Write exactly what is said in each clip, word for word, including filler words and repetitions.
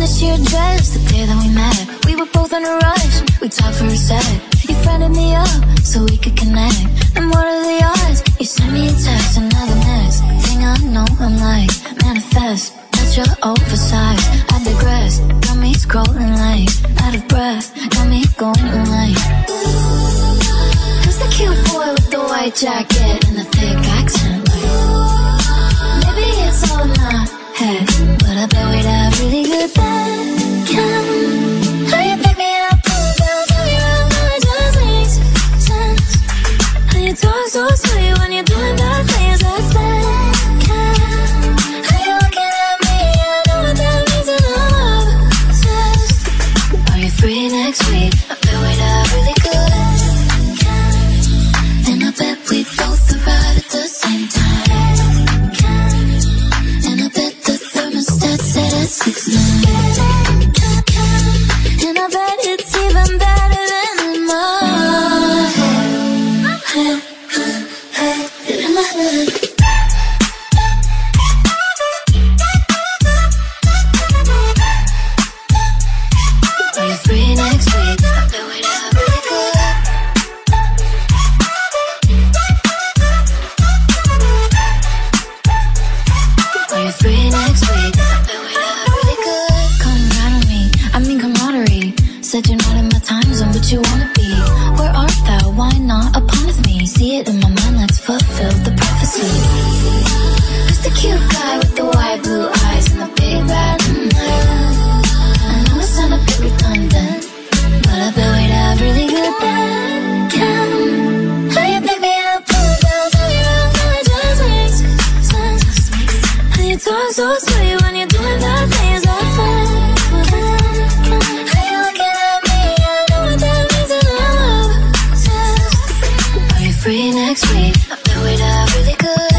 this your dress, the day that we met. We were both in a rush, we talked for a sec. You friended me up, so we could connect. And what are the odds? You sent me a text, and now the next thing I know, I'm like, manifest. That's your oversized, I digress. Got me scrolling like, out of breath. Got me going like, who's the cute boy with the white jacket and the thick accent? Like, maybe it's all in my head, but I bet we'd have really good then. Can how you pick me up, pull down, tell me around, how it just makes sense. How you talk so sweet when you're doing bad things, that's bad. Can how you looking at me, I know what that means and I'm obsessed. Are you free next week? I bet we'd have really good. And I bet we both arrive at the same time. And I bet the thermostat set at six nine. And I bet it's even better than in my head. In my head. Are you free next week? I bet we'd have really good. Are you free next week? I bet we'd have really good. Come right on me, I mean camaraderie. Said you're not in my time zone, but you wanna be. Where art thou? Why not upon with me? See it in my mind, let's fulfill the prophecy. Who's the cute guy with the white blue eyes and the big bad mm-hmm. I know it sound a bit redundant, but I bet we'd have really good then. Can how you pick me up, pull down, tell me around, how it just makes sense. How you talk so sweet when you're doing bad things, that's bad. Can how you looking at me, I know what that means and I'm obsessed. Are you free next week? I bet we'd have really good.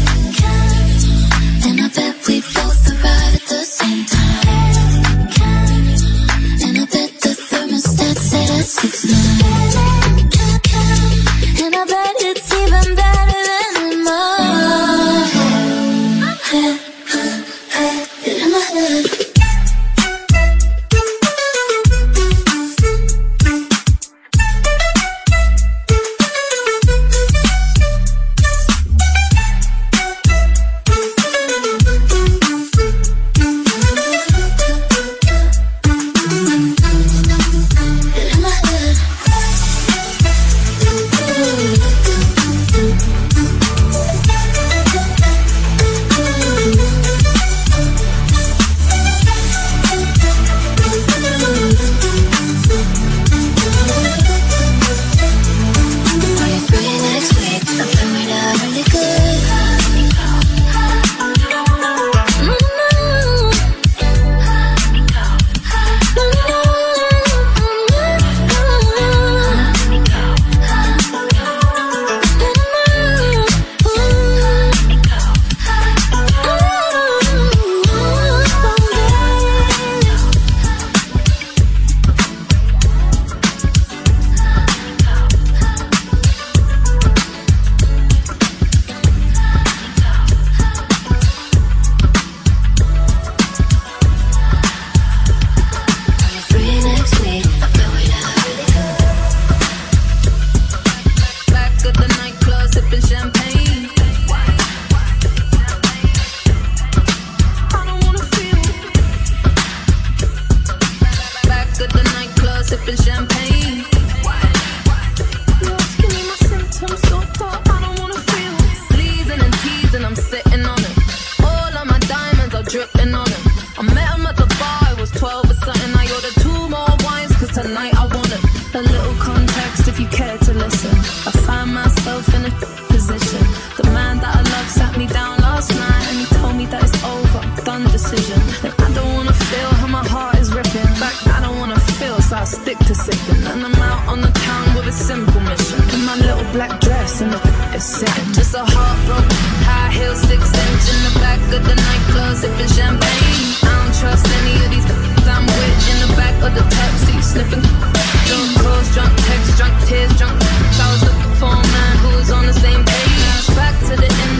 And I bet we both arrive at the same time. And I bet the thermostat set at six nine. And I bet it's even better than in my head. In my head.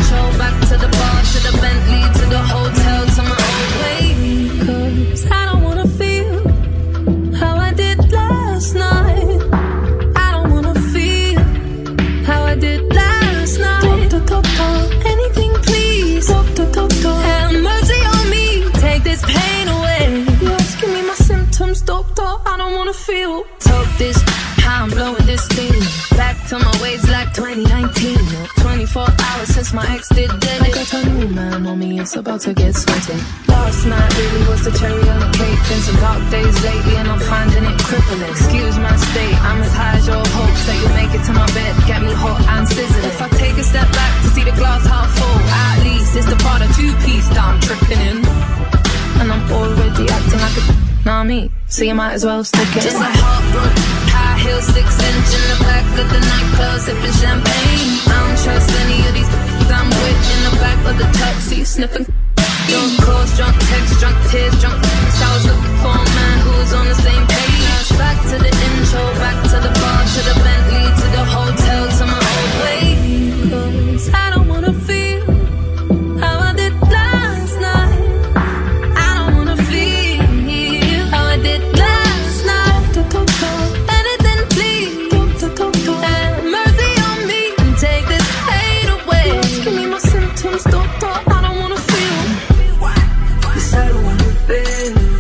To the Bentley, to the hotel, to my old way. 'Cause I don't wanna wanna feel. Talk this, how I'm blowing this steam. Back to my ways like twenty nineteen. twenty-four hours since my ex did dead. I got a new man on me, it's about to get sweaty. Last night really was the cherry on the cake. Been some dark days lately and I'm finding it crippling. Excuse my state, I'm as high as your hopes that you'll make it to my bed, get me hot and sizzling. If I take a step back to see the glass half full, at least it's the part of two-piece that I'm tripping in. And I'm already acting like a nah me, so you might as well stick it. Just a heartbroken, high heel, six inch in the back of the nightclub, sipping champagne. I don't trust any of these I'm with in the back of the taxi, sniffing. Drunk calls, drunk texts, drunk tears, drunk so I was looking for a man who was on the same page. Back to the intro, back to the bar, to the Bentley, to the hotel, to my old way. 'Cause I don't wanna feel how I did last night. I don't wanna feel how I did last night. Anything please, have mercy on me and take this pain away. Give me my symptoms, doctor, I don't wanna feel. Yes, I don't wanna feel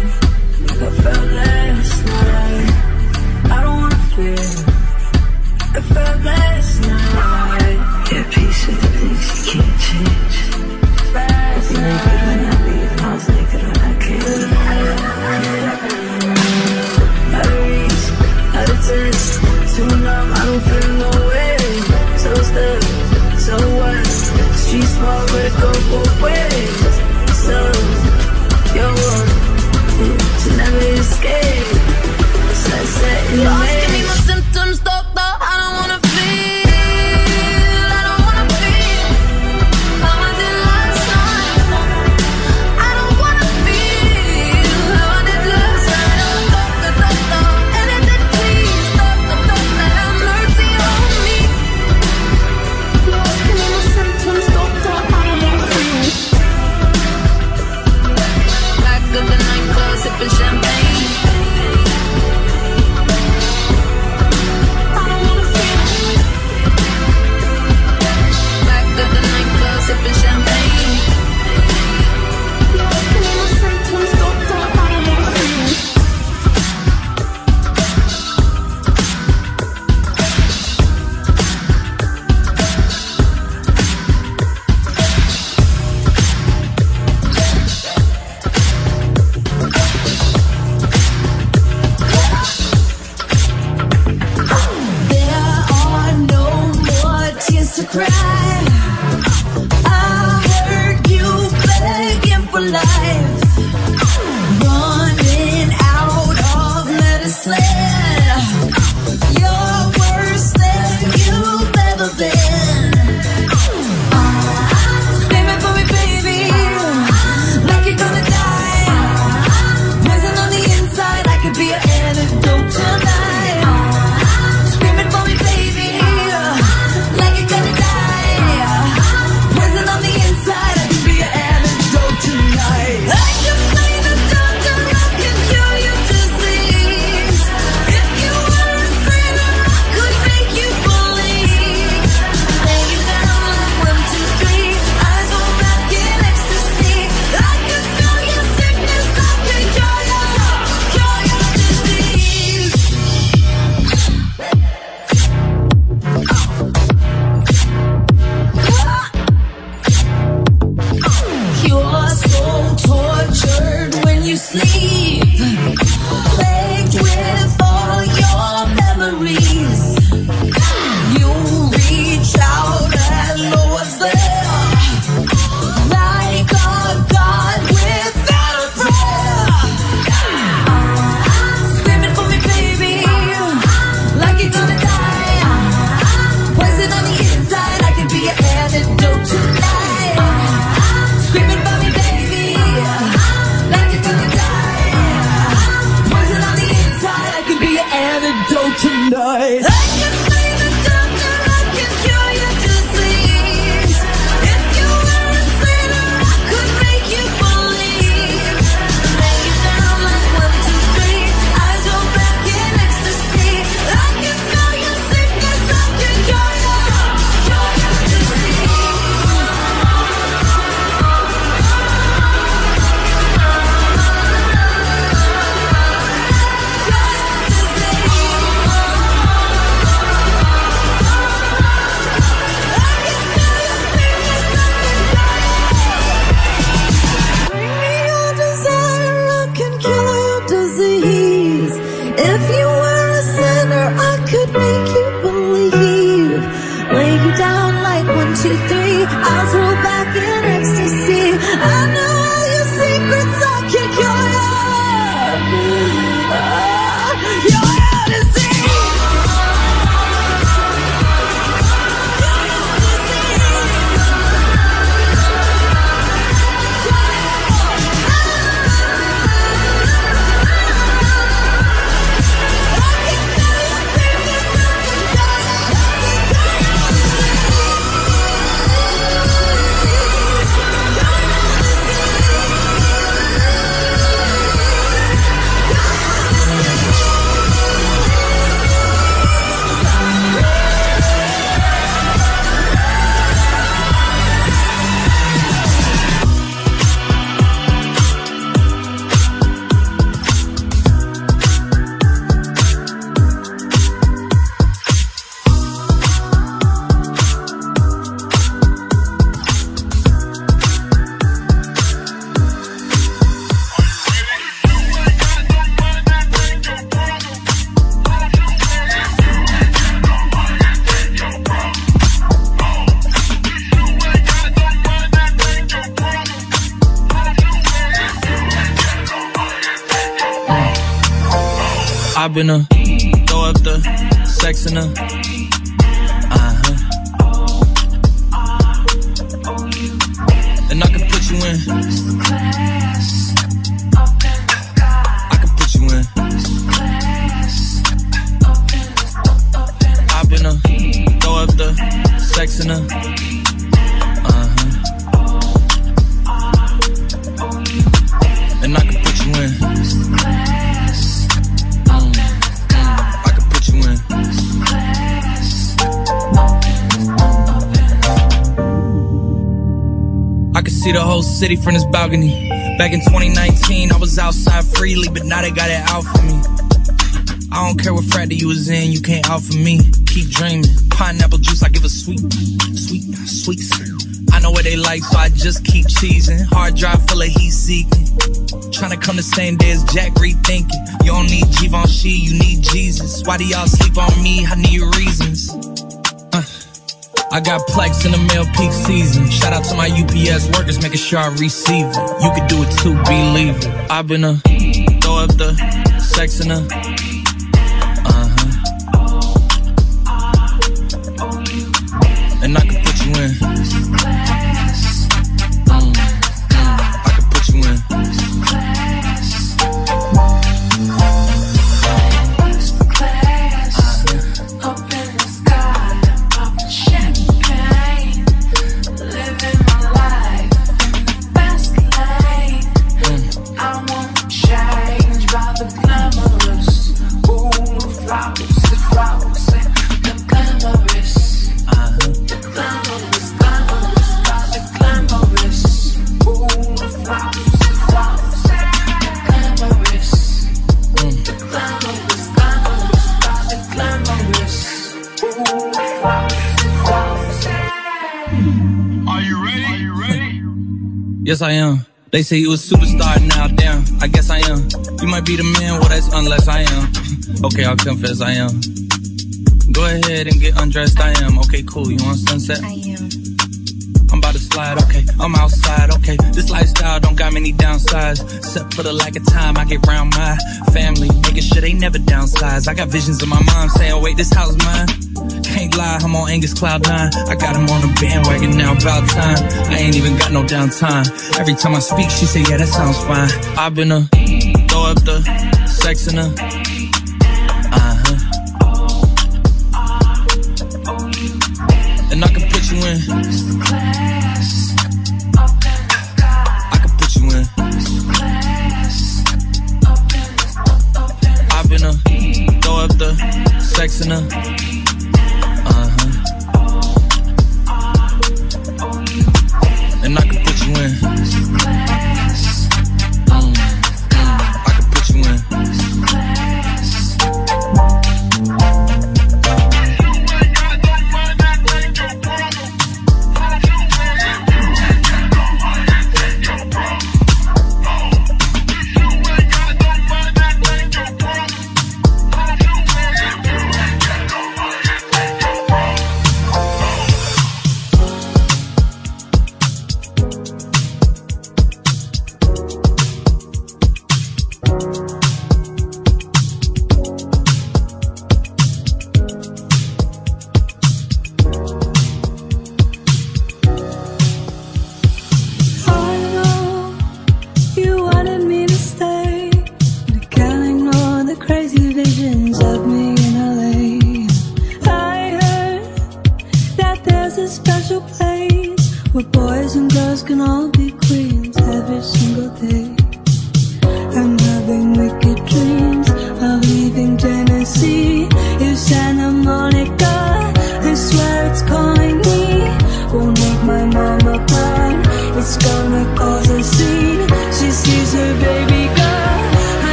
I've been a throw up the sex in a uh-huh. And I can put you in. I can put you in. I've been a throw up the sex in a uh-huh. And I can put you in. I can see the whole city from this balcony. Back in twenty nineteen, I was outside freely, but now they got it out for me. I don't care what frat you was in, you can't out for me. Keep dreaming, pineapple juice, I give a sweet, sweet, sweet. I know what they like, so I just keep cheesing. Hard drive full of heat seeking. Tryna come the same day as Jack, rethinking. You don't need Givenchy, you need Jesus. Why do y'all sleep on me? I need reasons. Uh. I got Plex in the mail peak season. Shout out to my U P S workers, making sure I receive it. You can do it too, believe it. I've been a throw up the sex in a uh-huh. And I can put you in. Mm, mm, I can put you in. Yes, I am. They say you a superstar now, damn, I guess I am. You might be the man, well, that's unless I am. Okay, I'll confess I am. Go ahead and get undressed, I am. Okay, cool, you want sunset? I am. I'm about to slide, okay, I'm outside, okay. This lifestyle don't got many downsides, except for the lack of time I get round my family, making sure they never downsize. I got visions of my mom saying, wait, this house mine? Can't lie, I'm on Angus Cloud nine. I got him on the bandwagon now, about time. I ain't even got no downtime. Every time I speak, she say, yeah, that sounds fine. I've been a throw up the sex in a uh-huh. And I can put you in. I can put you in. I've been a throw up the sex in a uh-huh. And I can put you in. Mm, mm, I can put you in.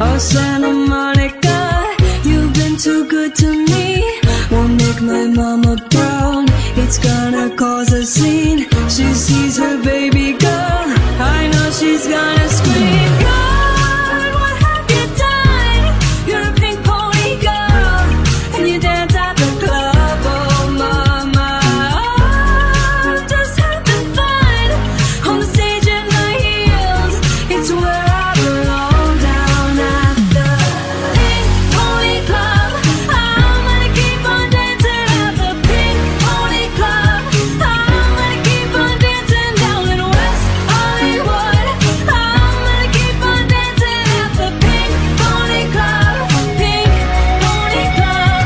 Oh, Santa Monica, you've been too good to me. Won't make my mama proud, it's gonna cause a scene. She sees her baby girl, I know she's gonna scream. God, what have you done? You're a pink pony girl, and you dance at the club. Oh mama, oh, just having fun on the stage in my heels. It's where I belong, down at the Pink Pony Club. I'm gonna keep on dancing at the Pink Pony Club. I'm gonna keep on dancing down in West Hollywood. I'm gonna keep on dancing at the Pink Pony Club. Pink Pony Club.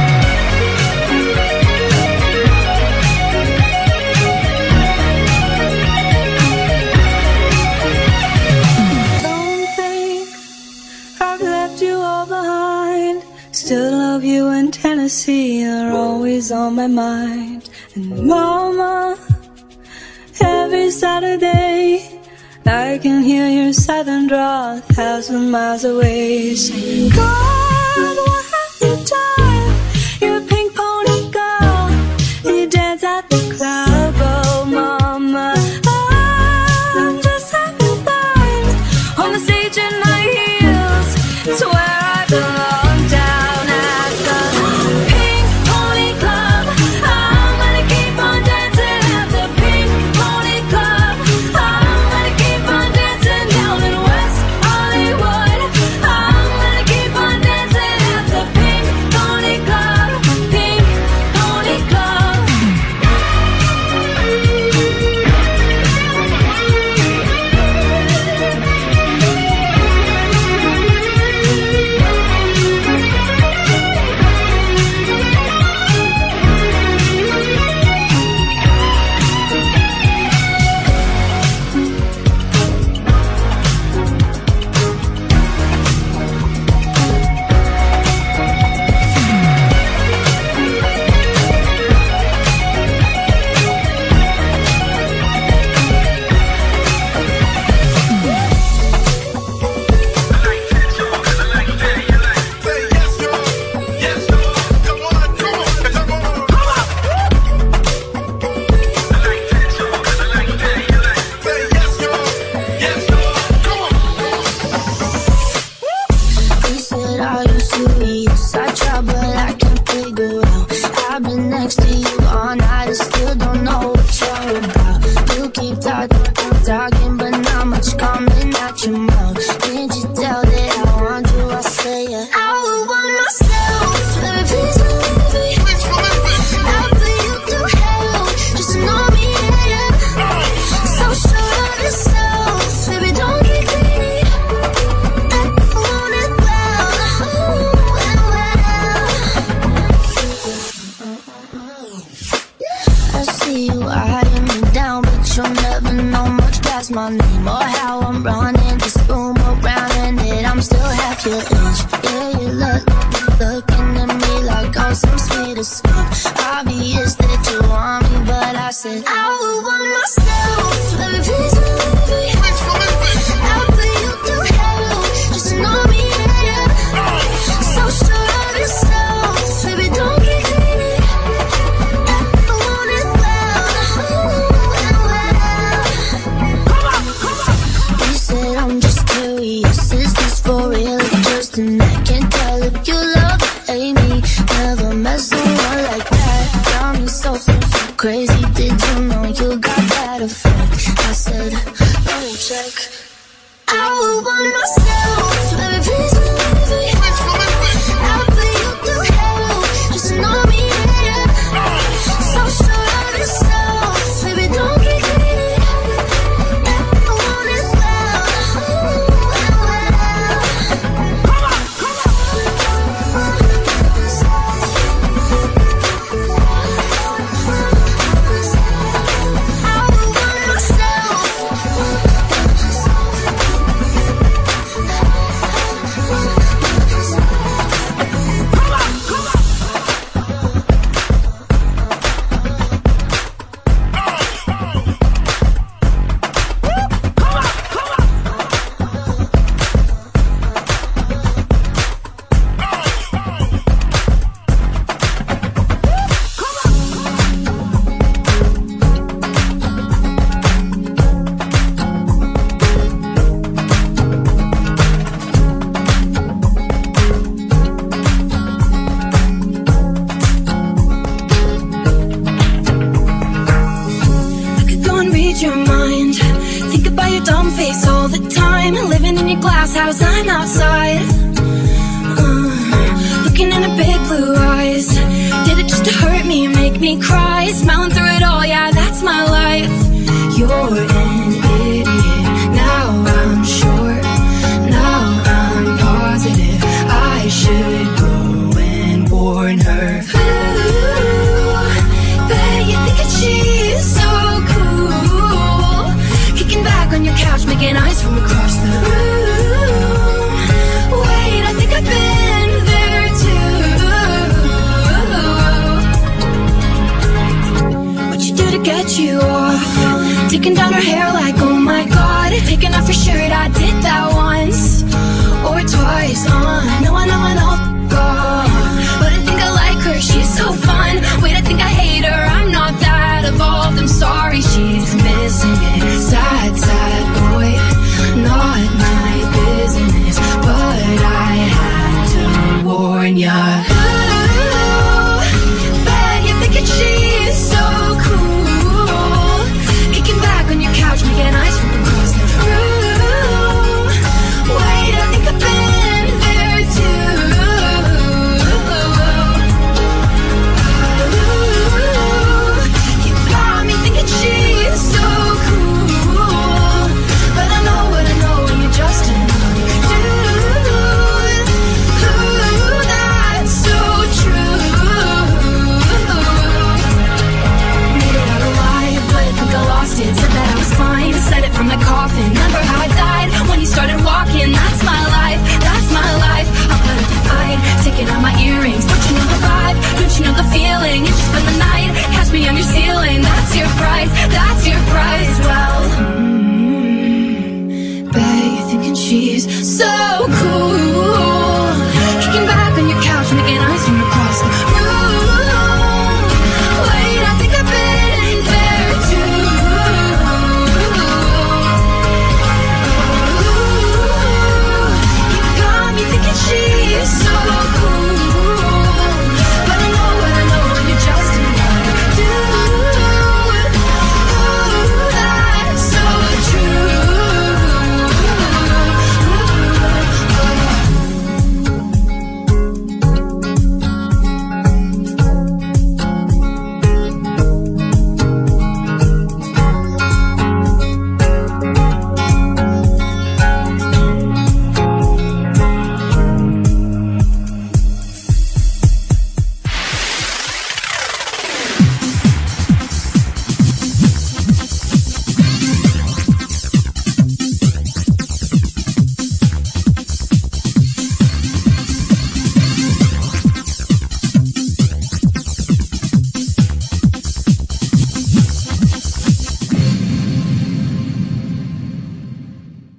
Don't think I've left you all behind. Still love you in Tennessee, you're always on my mind. And mama, every Saturday I can hear your southern drawl a thousand miles away. Saying, God, what have you done? You're a pink pony girl, and you dance at the club. Oh mama, I'm just having fun on the stage in my heels. It's where I belong, down at the Pink Pony Club. I'm gonna keep on dancing at the Pink Pony Club. I'm gonna keep on dancing down in West Hollywood. I'm gonna keep on dancing at the Pink Pony Club. Pink Pony Club. He said, are you serious? I try, but I can't figure out. I've been next to you all night and still don't know what you're about. You keep talking, talking, but not much coming out your mouth. Can't you tell that I want you? I say it. I would want myself, baby, please believe me. I'll put you through hell, just know me, yeah. So sure of yourself, baby, don't get greedy. I want it well, ooh, and well. I see you eyeing me down, but you'll never know much past my name or how I'm running this room around, and that I'm still half your age. Yeah, you look, looking at me like I'm some sweet escape. Obvious that you want me, but I said I would want myself, baby, please believe me. I'll put you through hell, just know me, yeah. So sure of yourself, baby, don't get greedy. I want it well, ooh, and well. You said I'm just curious, is this for real or just an act? Can't tell if you love or hate me. Never met someone like that. Got me so, so, so crazy. Did you know you got that effect? I said, let me check. I would want myself, baby, please believe me. I'll put you through hell, just know me, yeah. So sure of yourself, baby, don't get greedy. I want it well, ooh, and well. inside. uh, Looking in her big blue eyes. Did it just to hurt me, make me cry? Smiling through it all, yeah, that's my life. You're an idiot, now I'm sure. Now I'm positive I should go and warn her. Ooh, bet you think that she's so cool, kicking back on your couch, making eyes from across the room. Wait, I think I've been there too. What you do to get you off? Taking down her hair like, oh my god. Taking off her shirt, I did that